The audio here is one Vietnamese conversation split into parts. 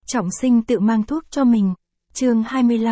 Trọng Sinh tự mang thuốc cho mình. Chương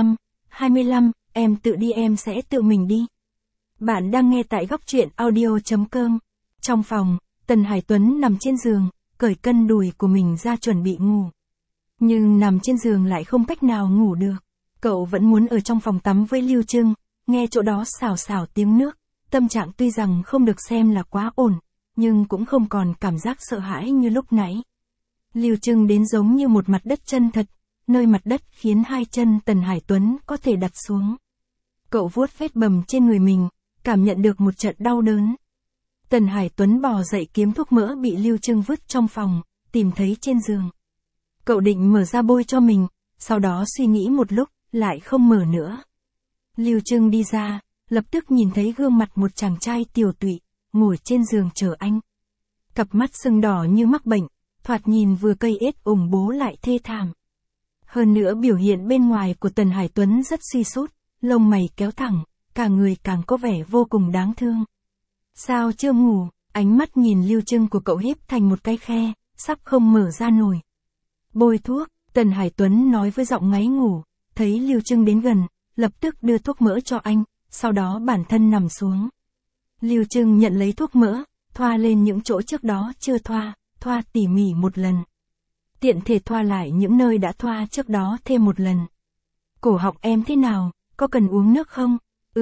25, em tự đi em sẽ tự mình đi. Bạn đang nghe tại góc truyện audio.com. Trong phòng, Tần Hải Tuấn nằm trên giường, cởi cân đùi của mình ra chuẩn bị ngủ. Nhưng nằm trên giường lại không cách nào ngủ được. Cậu vẫn muốn ở trong phòng tắm với Lưu Trưng, nghe chỗ đó xào xào tiếng nước. Tâm trạng tuy rằng không được xem là quá ổn, nhưng cũng không còn cảm giác sợ hãi như lúc nãy. Lưu Trưng đến giống như một mặt đất chân thật, nơi mặt đất khiến hai chân Tần Hải Tuấn có thể đặt xuống. Cậu vuốt vết bầm trên người mình, cảm nhận được một trận đau đớn. Tần Hải Tuấn bò dậy kiếm thuốc mỡ bị Lưu Trưng vứt trong phòng, tìm thấy trên giường. Cậu định mở ra bôi cho mình, sau đó suy nghĩ một lúc, lại không mở nữa. Lưu Trưng đi ra, lập tức nhìn thấy gương mặt một chàng trai tiều tụy, ngồi trên giường chờ anh. Cặp mắt sưng đỏ như mắc bệnh, thoạt nhìn vừa cây ết ủng bố lại thê thảm. Hơn nữa biểu hiện bên ngoài của Tần Hải Tuấn rất suy sút, lông mày kéo thẳng, cả người càng có vẻ vô cùng đáng thương. Sao chưa ngủ? Ánh mắt nhìn Lưu Trưng của cậu híp thành một cái khe, sắp không mở ra nổi. Bôi thuốc, Tần Hải Tuấn nói với giọng ngáy ngủ, thấy Lưu Trưng đến gần, lập tức đưa thuốc mỡ cho anh, sau đó bản thân nằm xuống. Lưu Trưng nhận lấy thuốc mỡ, thoa lên những chỗ trước đó chưa thoa, thoa tỉ mỉ một lần. Tiện thể thoa lại những nơi đã thoa trước đó thêm một lần. Cổ họng em thế nào, có cần uống nước không?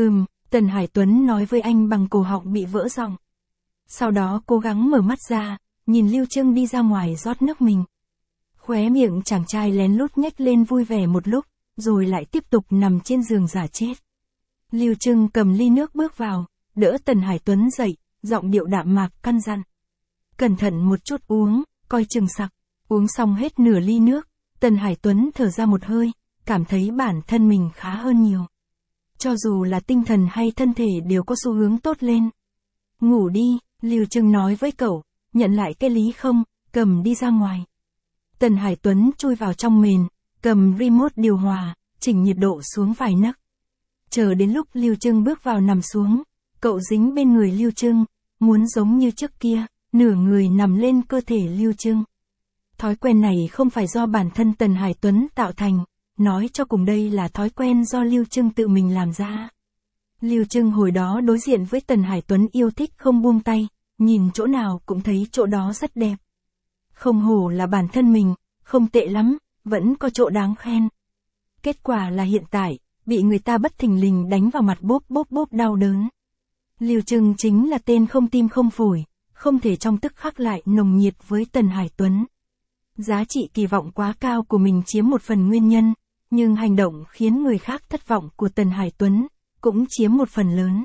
Tần Hải Tuấn nói với anh bằng cổ họng bị vỡ giọng. Sau đó cố gắng mở mắt ra, nhìn Lưu Trưng đi ra ngoài rót nước mình. Khóe miệng chàng trai lén lút nhếch lên vui vẻ một lúc, rồi lại tiếp tục nằm trên giường giả chết. Lưu Trưng cầm ly nước bước vào, đỡ Tần Hải Tuấn dậy, giọng điệu đạm mạc căn dặn. Cẩn thận một chút uống, coi chừng sặc. Uống xong hết nửa ly nước, Tần Hải Tuấn thở ra một hơi, cảm thấy bản thân mình khá hơn nhiều. Cho dù là tinh thần hay thân thể đều có xu hướng tốt lên. Ngủ đi, Lưu Trưng nói với cậu, nhận lại cái lý không, cầm đi ra ngoài. Tần Hải Tuấn chui vào trong mền, cầm remote điều hòa, chỉnh nhiệt độ xuống vài nấc. Chờ đến lúc Lưu Trưng bước vào nằm xuống, cậu dính bên người Lưu Trưng, muốn giống như trước kia, nửa người nằm lên cơ thể Lưu Trưng. Thói quen này không phải do bản thân Tần Hải Tuấn tạo thành, nói cho cùng đây là thói quen do Lưu Trưng tự mình làm ra. Lưu Trưng hồi đó đối diện với Tần Hải Tuấn yêu thích không buông tay, nhìn chỗ nào cũng thấy chỗ đó rất đẹp. Không hổ là bản thân mình, không tệ lắm, vẫn có chỗ đáng khen. Kết quả là hiện tại, bị người ta bất thình lình đánh vào mặt bốp bốp bốp đau đớn. Lưu Trưng chính là tên không tim không phổi, không thể trong tức khắc lại nồng nhiệt với Tần Hải Tuấn. Giá trị kỳ vọng quá cao của mình chiếm một phần nguyên nhân, nhưng hành động khiến người khác thất vọng của Tần Hải Tuấn cũng chiếm một phần lớn.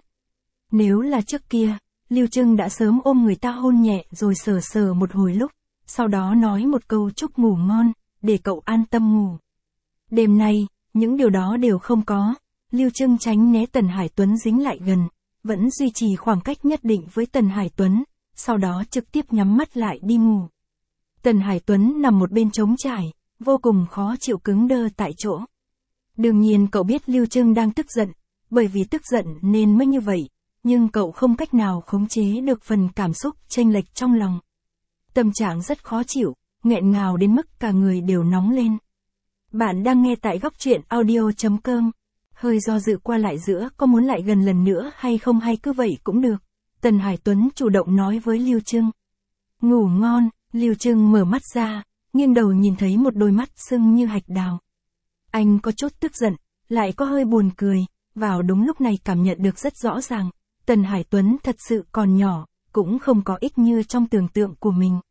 Nếu là trước kia, Lưu Trưng đã sớm ôm người ta hôn nhẹ rồi sờ sờ một hồi lúc, sau đó nói một câu chúc ngủ ngon, để cậu an tâm ngủ. Đêm nay, những điều đó đều không có, Lưu Trưng tránh né Tần Hải Tuấn dính lại gần, vẫn duy trì khoảng cách nhất định với Tần Hải Tuấn, sau đó trực tiếp nhắm mắt lại đi ngủ. Tần Hải Tuấn nằm một bên trống trải, vô cùng khó chịu cứng đơ tại chỗ. Đương nhiên cậu biết Lưu Trưng đang tức giận, bởi vì tức giận nên mới như vậy, nhưng cậu không cách nào khống chế được phần cảm xúc chênh lệch trong lòng. Tâm trạng rất khó chịu, nghẹn ngào đến mức cả người đều nóng lên. Bạn đang nghe tại góc truyện audio.com. Hơi do dự qua lại giữa có muốn lại gần lần nữa hay không hay cứ vậy cũng được. Tần Hải Tuấn chủ động nói với Lưu Trưng. Ngủ ngon, Lưu Trưng mở mắt ra, nghiêng đầu nhìn thấy một đôi mắt sưng như hạch đào. Anh có chút tức giận, lại có hơi buồn cười, vào đúng lúc này cảm nhận được rất rõ ràng. Tần Hải Tuấn thật sự còn nhỏ, cũng không có ích như trong tưởng tượng của mình.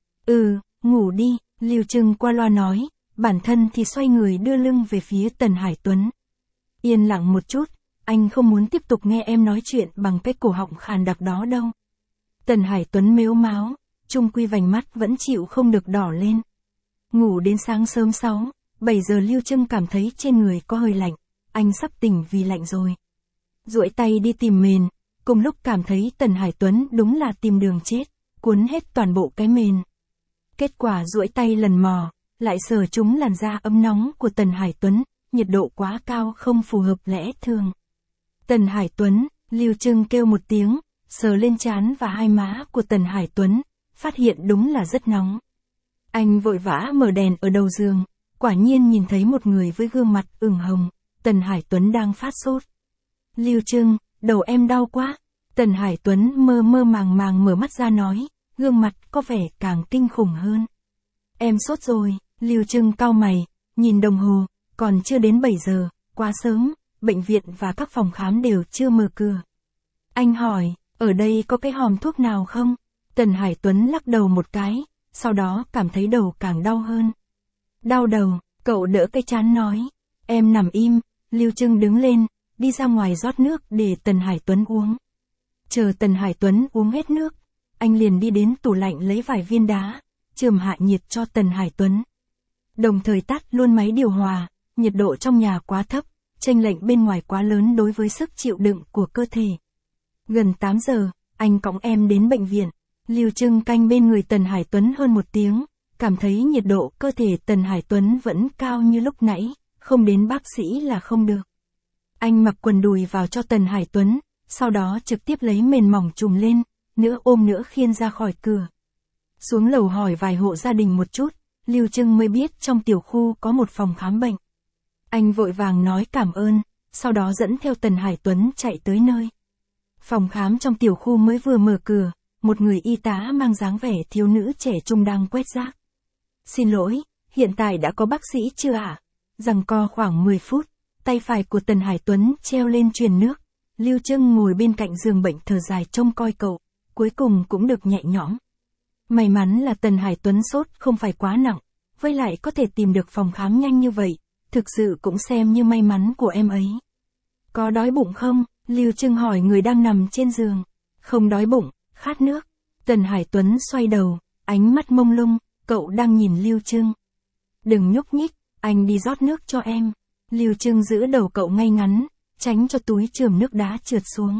Ngủ đi, Lưu Trưng qua loa nói, bản thân thì xoay người đưa lưng về phía Tần Hải Tuấn. Yên lặng một chút, anh không muốn tiếp tục nghe em nói chuyện bằng cái cổ họng khàn đặc đó đâu. Tần Hải Tuấn mếu máo, chung quy vành mắt vẫn chịu không được đỏ lên. Ngủ đến sáng sớm 6-7 giờ Lưu Trưng cảm thấy trên người có hơi lạnh, anh sắp tỉnh vì lạnh rồi. Duỗi tay đi tìm mền, cùng lúc cảm thấy Tần Hải Tuấn đúng là tìm đường chết, cuốn hết toàn bộ cái mền. Kết quả duỗi tay lần mò, lại sờ trúng làn da ấm nóng của Tần Hải Tuấn, nhiệt độ quá cao không phù hợp lẽ thường. Tần Hải Tuấn, Lưu Trưng kêu một tiếng, sờ lên trán và hai má của Tần Hải Tuấn, phát hiện đúng là rất nóng. Anh vội vã mở đèn ở đầu giường, quả nhiên nhìn thấy một người với gương mặt ửng hồng, Tần Hải Tuấn đang phát sốt. Lưu Trưng, đầu em đau quá. Tần Hải Tuấn mơ mơ màng màng mở mắt ra nói, gương mặt có vẻ càng kinh khủng hơn. Em sốt rồi. Lưu Trưng cau mày, nhìn đồng hồ, còn chưa đến 7 giờ, quá sớm, bệnh viện và các phòng khám đều chưa mở cửa. Anh hỏi, ở đây có cái hòm thuốc nào không? Tần Hải Tuấn lắc đầu một cái, sau đó cảm thấy đầu càng đau hơn. Đau đầu, cậu đỡ cái trán nói, em nằm im. Lưu Trưng đứng lên, đi ra ngoài rót nước để Tần Hải Tuấn uống. Chờ Tần Hải Tuấn uống hết nước, anh liền đi đến tủ lạnh lấy vài viên đá, chườm hạ nhiệt cho Tần Hải Tuấn. Đồng thời tắt luôn máy điều hòa, nhiệt độ trong nhà quá thấp, chênh lệch bên ngoài quá lớn đối với sức chịu đựng của cơ thể. Gần 8 giờ, anh cõng em đến bệnh viện. Lưu Trưng canh bên người Tần Hải Tuấn hơn 1 tiếng, cảm thấy nhiệt độ cơ thể Tần Hải Tuấn vẫn cao như lúc nãy, không đến bác sĩ là không được. Anh mặc quần đùi vào cho Tần Hải Tuấn, sau đó trực tiếp lấy mền mỏng trùm lên, nữa ôm nữa khiêng ra khỏi cửa. Xuống lầu hỏi vài hộ gia đình một chút, Lưu Trưng mới biết trong tiểu khu có một phòng khám bệnh. Anh vội vàng nói cảm ơn, sau đó dẫn theo Tần Hải Tuấn chạy tới nơi. Phòng khám trong tiểu khu mới vừa mở cửa, một người y tá mang dáng vẻ thiếu nữ trẻ trung đang quét rác. Xin lỗi, hiện tại đã có bác sĩ chưa ạ? Giằng co khoảng 10 phút, tay phải của Tần Hải Tuấn treo lên truyền nước. Lưu Trưng ngồi bên cạnh giường bệnh thở dài trông coi cậu, cuối cùng cũng được nhẹ nhõm. May mắn là Tần Hải Tuấn sốt không phải quá nặng, với lại có thể tìm được phòng khám nhanh như vậy, thực sự cũng xem như may mắn của em ấy. Có đói bụng không? Lưu Trưng hỏi người đang nằm trên giường. Không đói bụng, khát nước. Tần Hải Tuấn xoay đầu, ánh mắt mông lung, cậu đang nhìn Lưu Trưng. Đừng nhúc nhích, anh đi rót nước cho em. Lưu Trưng giữ đầu cậu ngay ngắn, tránh cho túi chườm nước đá trượt xuống.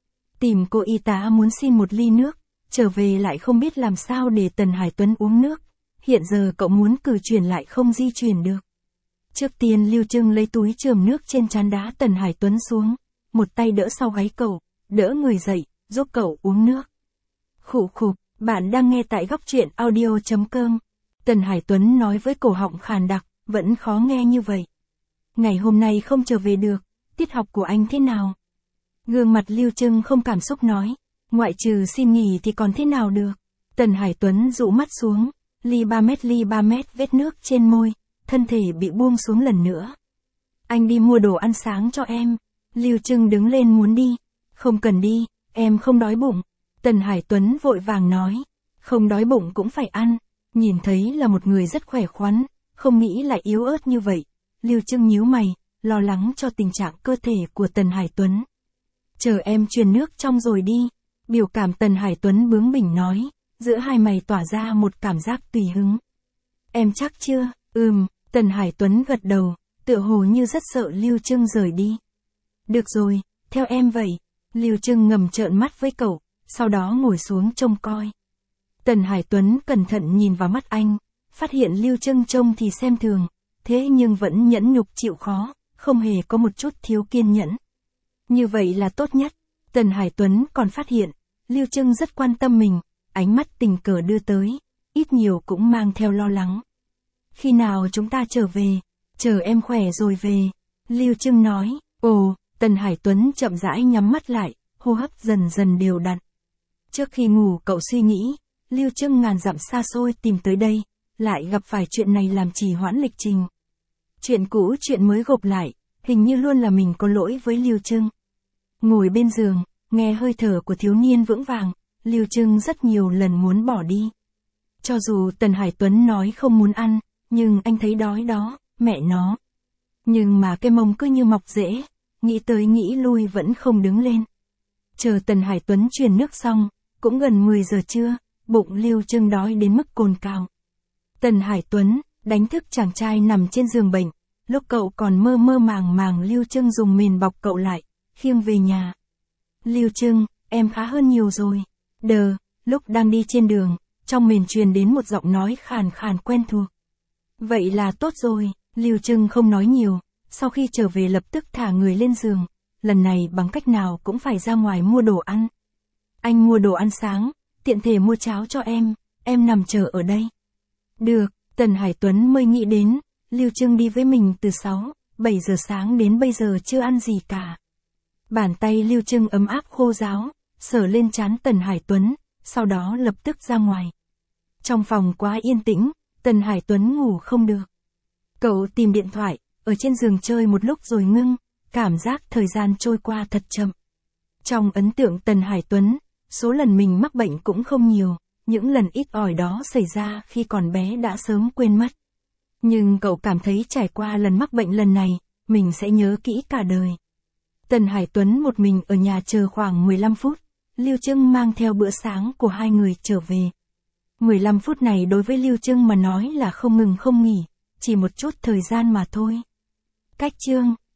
Tìm cô y tá muốn xin một ly nước, trở về lại không biết làm sao để Tần Hải Tuấn uống nước. Hiện giờ cậu muốn cử chuyển lại không di chuyển được. Trước tiên Lưu Trưng lấy túi chườm nước trên trán đá Tần Hải Tuấn xuống, một tay đỡ sau gáy cậu, đỡ người dậy, giúp cậu uống nước. Khụ khục, bạn đang nghe tại góc truyện audio.com. Tần Hải Tuấn nói với cổ họng khàn đặc, vẫn khó nghe như vậy. Ngày hôm nay không trở về được, tiết học của anh thế nào? Gương mặt Lưu Trưng không cảm xúc nói, ngoại trừ xin nghỉ thì còn thế nào được? Tần Hải Tuấn dụ mắt xuống, ly 3 mét vết nước trên môi, thân thể bị buông xuống lần nữa. Anh đi mua đồ ăn sáng cho em. Lưu Trưng đứng lên muốn đi. Không cần đi, em không đói bụng. Tần Hải Tuấn vội vàng nói, không đói bụng cũng phải ăn. Nhìn thấy là một người rất khỏe khoắn, không nghĩ lại yếu ớt như vậy. Lưu Trưng nhíu mày, lo lắng cho tình trạng cơ thể của Tần Hải Tuấn. Chờ em truyền nước trong rồi đi. Biểu cảm Tần Hải Tuấn bướng bỉnh nói, giữa hai mày tỏa ra một cảm giác tùy hứng. Em chắc chưa? Tần Hải Tuấn gật đầu, tựa hồ như rất sợ Lưu Trưng rời đi. Được rồi, theo em vậy. Lưu Trưng ngầm trợn mắt với cậu, sau đó ngồi xuống trông coi. Tần Hải Tuấn cẩn thận nhìn vào mắt anh, phát hiện Lưu Trưng trông thì xem thường, thế nhưng vẫn nhẫn nhục chịu khó, không hề có một chút thiếu kiên nhẫn. Như vậy là tốt nhất. Tần Hải Tuấn còn phát hiện, Lưu Trưng rất quan tâm mình, ánh mắt tình cờ đưa tới, ít nhiều cũng mang theo lo lắng. Khi nào chúng ta trở về? Chờ em khỏe rồi về. Lưu Trưng nói. Ồ, Tần Hải Tuấn chậm rãi nhắm mắt lại, hô hấp dần dần đều đặn. Trước khi ngủ cậu suy nghĩ, Lưu Trưng ngàn dặm xa xôi tìm tới đây, lại gặp phải chuyện này làm trì hoãn lịch trình. Chuyện cũ chuyện mới gộp lại, hình như luôn là mình có lỗi với Lưu Trưng. Ngồi bên giường, nghe hơi thở của thiếu niên vững vàng, Lưu Trưng rất nhiều lần muốn bỏ đi. Cho dù Tần Hải Tuấn nói không muốn ăn, nhưng anh thấy đói đó, mẹ nó. Nhưng mà cái mông cứ như mọc rễ, nghĩ tới nghĩ lui vẫn không đứng lên. Chờ Tần Hải Tuấn truyền nước xong, cũng gần 10 giờ trưa, bụng Lưu Trưng đói đến mức cồn cào. Tần Hải Tuấn đánh thức chàng trai nằm trên giường bệnh, lúc cậu còn mơ mơ màng màng Lưu Trưng dùng mền bọc cậu lại, khiêng về nhà. Lưu Trưng, em khá hơn nhiều rồi. Lúc đang đi trên đường, trong mền truyền đến một giọng nói khàn khàn quen thuộc. Vậy là tốt rồi. Lưu Trưng không nói nhiều, sau khi trở về lập tức thả người lên giường, lần này bằng cách nào cũng phải ra ngoài mua đồ ăn. Anh mua đồ ăn sáng, tiện thể mua cháo cho em nằm chờ ở đây. Được, Tần Hải Tuấn mới nghĩ đến, Lưu Trưng đi với mình từ 7 giờ sáng đến bây giờ chưa ăn gì cả. Bàn tay Lưu Trưng ấm áp khô ráo, sờ lên trán Tần Hải Tuấn, sau đó lập tức ra ngoài. Trong phòng quá yên tĩnh, Tần Hải Tuấn ngủ không được. Cậu tìm điện thoại, ở trên giường chơi một lúc rồi ngưng, cảm giác thời gian trôi qua thật chậm. Trong ấn tượng Tần Hải Tuấn, số lần mình mắc bệnh cũng không nhiều, những lần ít ỏi đó xảy ra khi còn bé đã sớm quên mất. Nhưng cậu cảm thấy trải qua lần mắc bệnh lần này, mình sẽ nhớ kỹ cả đời. Tần Hải Tuấn một mình ở nhà chờ khoảng 15 phút, Lưu Trưng mang theo bữa sáng của hai người trở về. 15 phút này đối với Lưu Trưng mà nói là không ngừng không nghỉ, chỉ một chút thời gian mà thôi. Cách chương